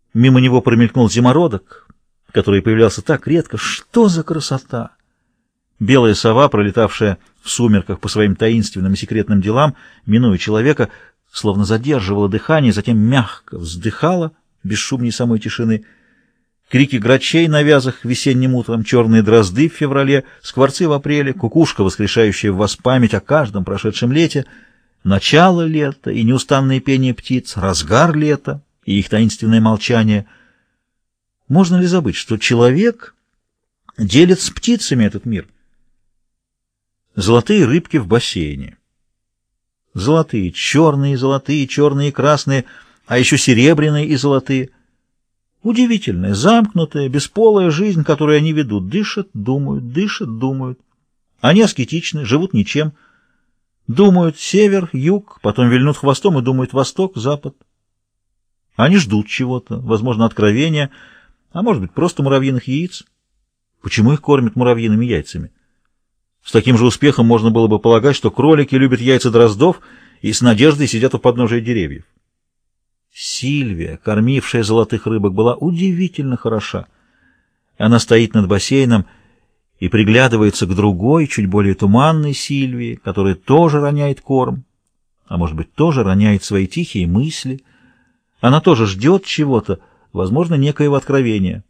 Мимо него промелькнул зимородок, который появлялся так редко. Что за красота! Белая сова, пролетавшая в сумерках по своим таинственным и секретным делам, минуя человека, словно задерживала дыхание, затем мягко вздыхала, бесшумней самой тишины. Крики грачей на вязах весенним утром, черные дрозды в феврале, скворцы в апреле, кукушка, воскрешающая в вас память о каждом прошедшем лете, начало лета и неустанное пение птиц, разгар лета и их таинственное молчание. Можно ли забыть, что человек делит с птицами этот мир? Золотые рыбки в бассейне. Золотые, черные и красные, а еще серебряные и золотые. Удивительная, замкнутая, бесполая жизнь, которую они ведут. Дышат, думают. Они аскетичны, живут ничем. Думают север, юг, потом вильнут хвостом и думают восток, запад. Они ждут чего-то, возможно, откровения, а может быть, просто муравьиных яиц. Почему их кормят муравьиными яйцами? С таким же успехом можно было бы полагать, что кролики любят яйца дроздов и с надеждой сидят у подножия деревьев. Сильвия, кормившая золотых рыбок, была удивительно хороша. Она стоит над бассейном и приглядывается к другой, чуть более туманной Сильвии, которая тоже роняет корм, а может быть, тоже роняет свои тихие мысли. Она тоже ждет чего-то, возможно, некоего откровения.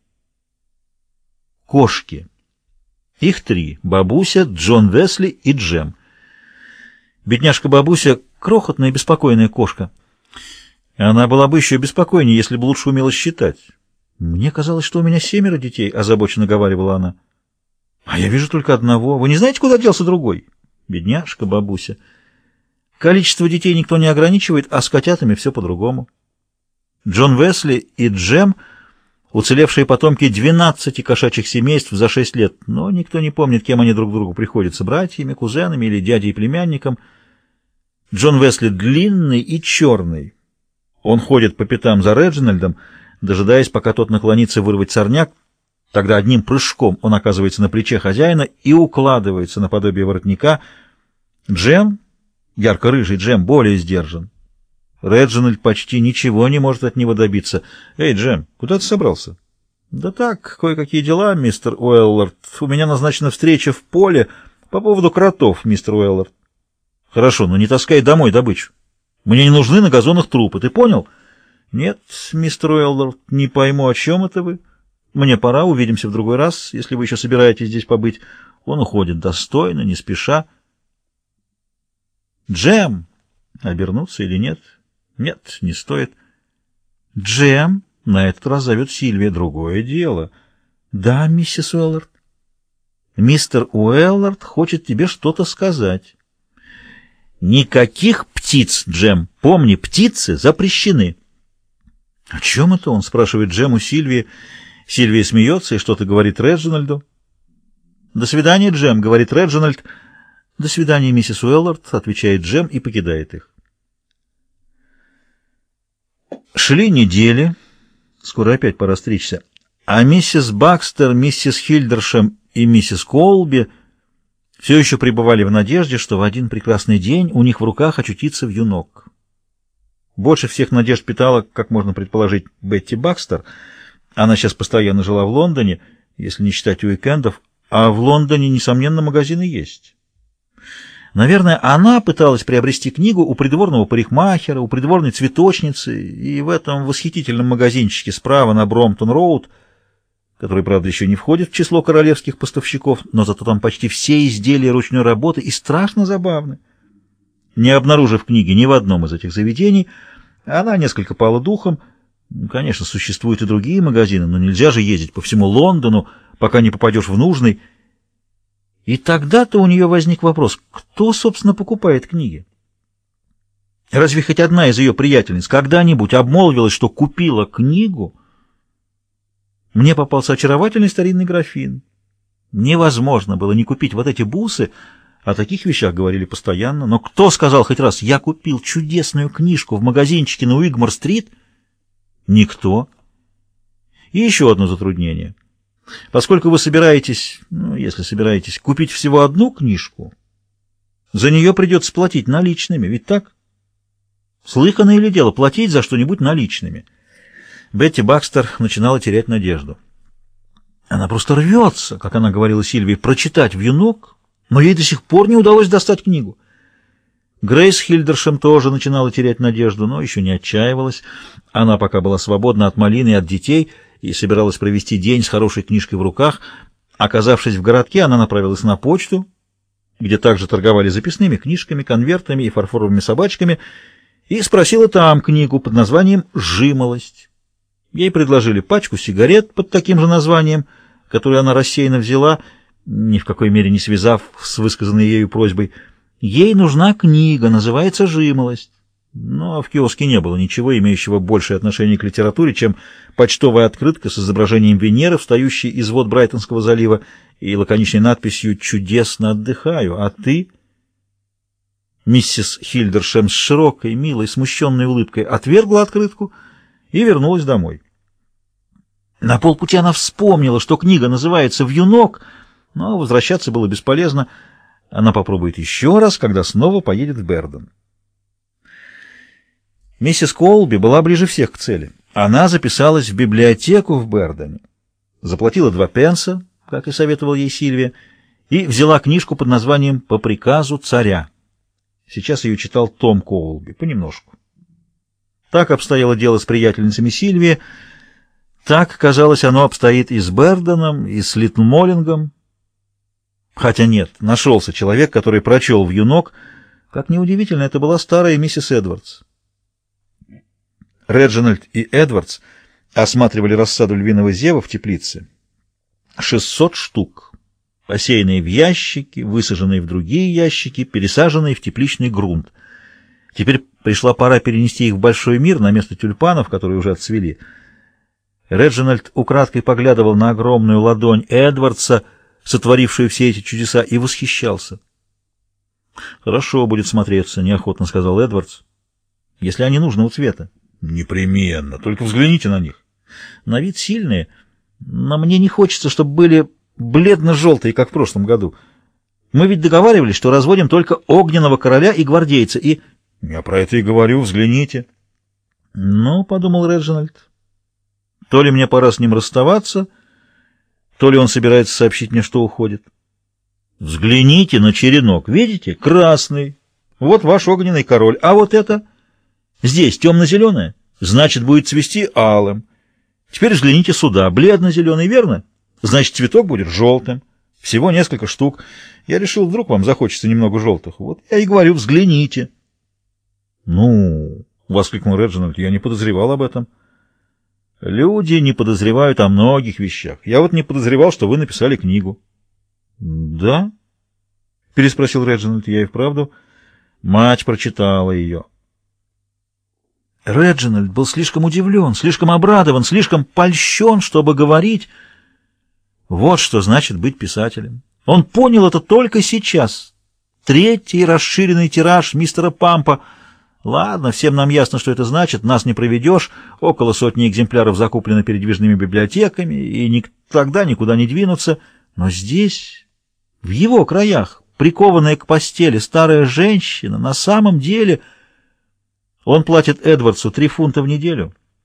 Кошки. Их три — Бабуся, Джон Весли и Джем. Бедняжка Бабуся — крохотная и беспокойная кошка. Она была бы еще беспокойнее, если бы лучше умела считать. «Мне казалось, что у меня 7 детей», — озабоченно говаривала она. «А я вижу только одного. Вы не знаете, куда делся другой?» Бедняжка Бабуся. Количество детей никто не ограничивает, а с котятами все по-другому. Джон Весли и Джем — уцелевшие потомки 12 кошачьих семейств за 6 лет, но никто не помнит, кем они друг другу приходятся — братьями, кузенами или дядей и племянником. Джон Весли длинный и черный. Он ходит по пятам за Реджинальдом, дожидаясь, пока тот наклонится вырвать сорняк. Тогда одним прыжком он оказывается на плече хозяина и укладывается наподобие воротника. Джем, ярко-рыжий Джем, более сдержан. Реджинальд почти ничего не может от него добиться. «Эй, Джем, куда ты собрался?» «Да так, кое-какие дела, мистер Уэллард. У меня назначена встреча в поле по поводу кротов, мистер Уэллард». «Хорошо, но не таскай домой добычу. Мне не нужны на газонах трупы, ты понял?» «Нет, мистер Уэллард, не пойму, о чем это вы. Мне пора, увидимся в другой раз, если вы еще собираетесь здесь побыть». Он уходит достойно, не спеша. «Джем!» Обернуться или нет? Нет, не стоит. «Джем!» На этот раз зовет Сильвия. Другое дело. «Да, миссис Уэллард». «Мистер Уэллард хочет тебе что-то сказать». «Никаких птиц, Джем. Помни, птицы запрещены». «О чем это он?» — спрашивает Джем у Сильвии. Сильвия смеется и что-то говорит Реджинальду. «До свидания, Джем», — говорит Реджинальд. «До свидания, миссис Уэллард», — отвечает Джем и покидает их. Шли недели, скоро опять пора стричься, а миссис Бакстер, миссис Хильдершем и миссис Колби все еще пребывали в надежде, что в один прекрасный день у них в руках очутится вьюнок. Больше всех надежд питала, как можно предположить, Бетти Бакстер. Она сейчас постоянно жила в Лондоне, если не считать уикендов, а в Лондоне, несомненно, магазины есть. Наверное, она пыталась приобрести книгу у придворного парикмахера, у придворной цветочницы, и в этом восхитительном магазинчике справа на Бромптон-роуд, который, правда, еще не входит в число королевских поставщиков, но зато там почти все изделия ручной работы и страшно забавны. Не обнаружив книги ни в одном из этих заведений, она несколько пала духом. Конечно, существуют и другие магазины, но нельзя же ездить по всему Лондону, пока не попадешь в нужный. И тогда-то у нее возник вопрос, кто, собственно, покупает книги? Разве хоть одна из ее приятельниц когда-нибудь обмолвилась, что купила книгу? Мне попался очаровательный старинный графин. Невозможно было не купить вот эти бусы, о таких вещах говорили постоянно. Но кто сказал хоть раз, я купил чудесную книжку в магазинчике на Уигмор-стрит? Никто. И еще одно затруднение. Поскольку вы собираетесь, если собираетесь, купить всего одну книжку, за нее придется платить наличными, ведь так? Слыханное ли дело платить за что-нибудь наличными? Бетти Бакстер начинала терять надежду. Она просто рвется, как она говорила Сильвии, прочитать «Вьюнок», но ей до сих пор не удалось достать книгу. Грейс Хильдершем тоже начинала терять надежду, но еще не отчаивалась. Она пока была свободна от малины и от детей и собиралась провести день с хорошей книжкой в руках. Оказавшись в городке, она направилась на почту, где также торговали записными книжками, конвертами и фарфоровыми собачками, и спросила там книгу под названием «Жимолость». Ей предложили пачку сигарет под таким же названием, которую она рассеянно взяла, ни в какой мере не связав с высказанной ею просьбой. Ей нужна книга, называется «Жимолость». Но в киоске не было ничего, имеющего большее отношение к литературе, чем почтовая открытка с изображением Венеры, встающей из вод Брайтонского залива, и лаконичной надписью «Чудесно отдыхаю, а ты?» Миссис Хильдершем с широкой, милой, смущенной улыбкой отвергла открытку и вернулась домой. На полпути она вспомнила, что книга называется «Вьюнок», но возвращаться было бесполезно. Она попробует еще раз, когда снова поедет в Берден. Миссис Колби была ближе всех к цели. Она записалась в библиотеку в Бердене, заплатила 2 пенса, как и советовала ей Сильвия, и взяла книжку под названием «По приказу царя». Сейчас ее читал Том Колби, понемножку. Так обстояло дело с приятельницами Сильвии, так, казалось, оно обстоит и с Берденом, и с Литтлмоллингом. Хотя нет, нашелся человек, который прочел «Вьюнок». Как неудивительно, это была старая миссис Эдвардс. Реджинальд и Эдвардс осматривали рассаду львиного зева в теплице. 600 штук, посеянные в ящики, высаженные в другие ящики, пересаженные в тепличный грунт. Теперь пришла пора перенести их в большой мир на место тюльпанов, которые уже отцвели. Реджинальд украдкой поглядывал на огромную ладонь Эдвардса, сотворившую все эти чудеса, и восхищался. «Хорошо будет смотреться», — неохотно сказал Эдвардс, — «если они нужного цвета». «Непременно. Только взгляните на них. На вид сильные, но мне не хочется, чтобы были бледно-желтые, как в прошлом году. Мы ведь договаривались, что разводим только огненного короля и гвардейца, и...» «Я про это и говорю. Взгляните». «Ну, — подумал Реджинальд, — то ли мне пора с ним расставаться, то ли он собирается сообщить мне, что уходит. Взгляните на черенок. Видите? Красный. Вот ваш огненный король. А вот это... Здесь темно-зеленое, значит, будет цвести алым. Теперь взгляните сюда, бледно-зеленый, верно? Значит, цветок будет желтым. Всего несколько штук. Я решил, вдруг вам захочется немного желтых. Вот я и говорю, взгляните. «Ну, — воскликнул Реджинальд, — я не подозревал об этом». «Люди не подозревают о многих вещах. Я вот не подозревал, что вы написали книгу». «Да?» — переспросил Реджинальд. «Я и вправду». Мать прочитала ее. Реджинальд был слишком удивлен, слишком обрадован, слишком польщен, чтобы говорить. Вот что значит быть писателем. Он понял это только сейчас. 3-й расширенный тираж мистера Пампа. Ладно, всем нам ясно, что это значит. Нас не проведешь. Около 100 экземпляров закуплено передвижными библиотеками, и никогда никуда не двинуться. Но здесь, в его краях, прикованная к постели старая женщина, на самом деле... Он платит Эдвардсу 3 фунта в неделю.